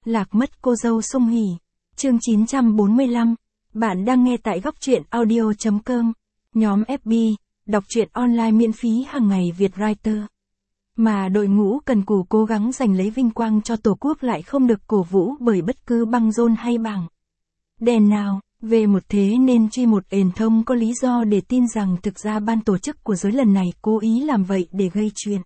Lạc mất cô dâu Song Hỷ. Chương 945. Bạn đang nghe tại góc truyện audio.com. Nhóm FB, đọc truyện online miễn phí hàng ngày Việt Writer. Mà đội ngũ cần cù cố gắng giành lấy vinh quang cho Tổ quốc lại không được cổ vũ bởi bất cứ băng rôn hay bảng đèn nào. Về một thế nên truy một ền thông có lý do để tin rằng thực ra ban tổ chức của giới lần này cố ý làm vậy để gây chuyện.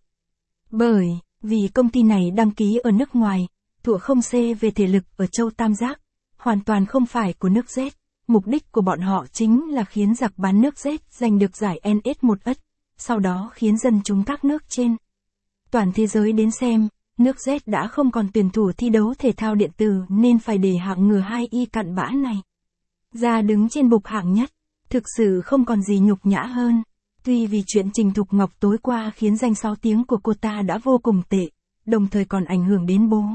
Bởi vì công ty này đăng ký ở nước ngoài, thủa không C về thể lực ở châu Tam Giác, hoàn toàn không phải của nước Z. Mục đích của bọn họ chính là khiến giặc bán nước Z giành được giải NS1 ất, sau đó khiến dân chúng các nước trên toàn thế giới đến xem. Nước Z đã không còn tuyển thủ thi đấu thể thao điện tử nên phải để hạng ngừa 2Y cặn bã này ra đứng trên bục hạng nhất. Thực sự không còn gì nhục nhã hơn. Tuy vì chuyện Trình Thục Ngọc tối qua khiến danh 6 tiếng của cô ta đã vô cùng tệ, đồng thời còn ảnh hưởng đến bố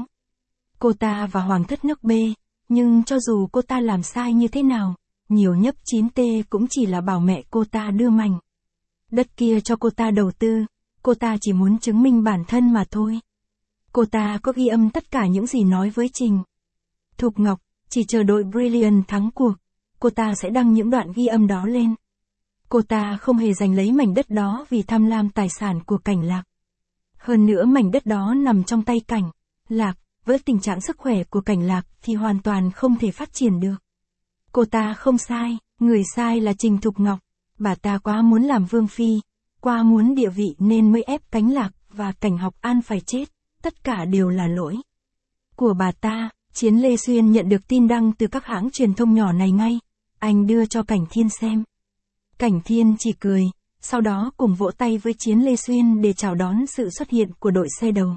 cô ta và hoàng thất nước B, nhưng cho dù cô ta làm sai như thế nào, nhiều nhấp 9T cũng chỉ là bảo mẹ cô ta đưa mảnh đất kia cho cô ta đầu tư, cô ta chỉ muốn chứng minh bản thân mà thôi. Cô ta có ghi âm tất cả những gì nói với Trình Thục Ngọc, chỉ chờ đội Brilliant thắng cuộc, cô ta sẽ đăng những đoạn ghi âm đó lên. Cô ta không hề giành lấy mảnh đất đó vì tham lam tài sản của Cảnh Lạc. Hơn nữa mảnh đất đó nằm trong tay Cảnh Lạc, với tình trạng sức khỏe của Cảnh Lạc thì hoàn toàn không thể phát triển được. Cô ta không sai, người sai là Trình Thục Ngọc. Bà ta quá muốn làm vương phi, quá muốn địa vị nên mới ép Cảnh Lạc và Cảnh Học An phải chết. Tất cả đều là lỗi của bà ta. Chiến Lê Xuyên nhận được tin đăng từ các hãng truyền thông nhỏ này ngay. Anh đưa cho Cảnh Thiên xem. Cảnh Thiên chỉ cười, sau đó cùng vỗ tay với Chiến Lê Xuyên để chào đón sự xuất hiện của đội xe đầu.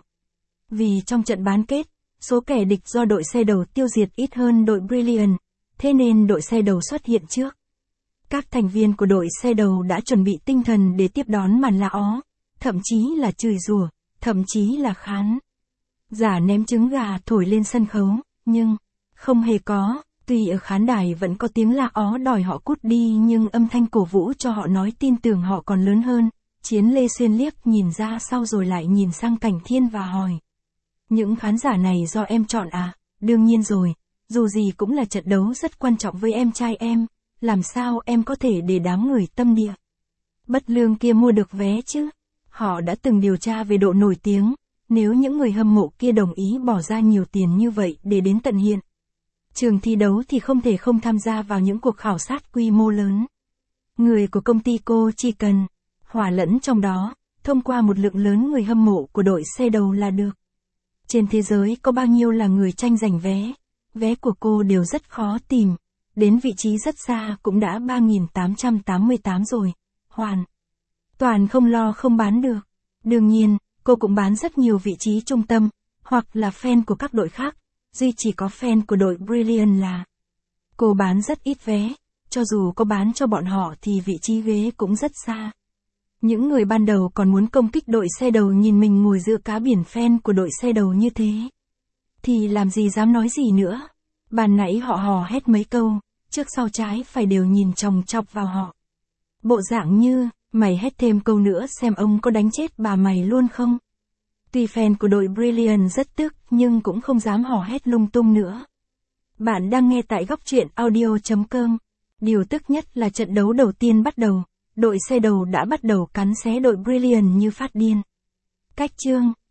Vì trong trận bán kết, số kẻ địch do đội xe đầu tiêu diệt ít hơn đội Brilliant, thế nên đội xe đầu xuất hiện trước. Các thành viên của đội xe đầu đã chuẩn bị tinh thần để tiếp đón màn la ó, thậm chí là chửi rủa, thậm chí là khán giả ném trứng gà thổi lên sân khấu, nhưng không hề có. Tuy ở khán đài vẫn có tiếng la ó đòi họ cút đi nhưng âm thanh cổ vũ cho họ nói tin tưởng họ còn lớn hơn. Chiến Lê Xuyên liếc nhìn ra sau rồi lại nhìn sang Cảnh Thiên và hỏi. Những khán giả này do em chọn à? Đương nhiên rồi, dù gì cũng là trận đấu rất quan trọng với em trai em, làm sao em có thể để đám người tâm địa bất lương kia mua được vé chứ? Họ đã từng điều tra về độ nổi tiếng, nếu những người hâm mộ kia đồng ý bỏ ra nhiều tiền như vậy để đến tận hiện trường thi đấu thì không thể không tham gia vào những cuộc khảo sát quy mô lớn. Người của công ty cô chỉ cần hòa lẫn trong đó, thông qua một lượng lớn người hâm mộ của đội xe đầu là được. Trên thế giới có bao nhiêu là người tranh giành vé, vé của cô đều rất khó tìm, đến vị trí rất xa cũng đã 3.888 rồi, hoàn toàn không lo không bán được. Đương nhiên, cô cũng bán rất nhiều vị trí trung tâm, hoặc là fan của các đội khác. Duy chỉ có fan của đội Brilliant là cô bán rất ít vé, cho dù có bán cho bọn họ thì vị trí ghế cũng rất xa. Những người ban đầu còn muốn công kích đội xe đầu nhìn mình ngồi giữa cá biển fan của đội xe đầu như thế, thì làm gì dám nói gì nữa. Ban nãy họ hò hét mấy câu, trước sau trái phải đều nhìn chòng chọc vào họ. Bộ dạng như, mày hét thêm câu nữa xem ông có đánh chết bà mày luôn không? Tuy fan của đội Brilliant rất tức nhưng cũng không dám hò hét lung tung nữa. Bạn đang nghe tại góc truyện audio.com. Điều tức nhất là trận đấu đầu tiên bắt đầu, đội xe đầu đã bắt đầu cắn xé đội Brilliant như phát điên. Cách chương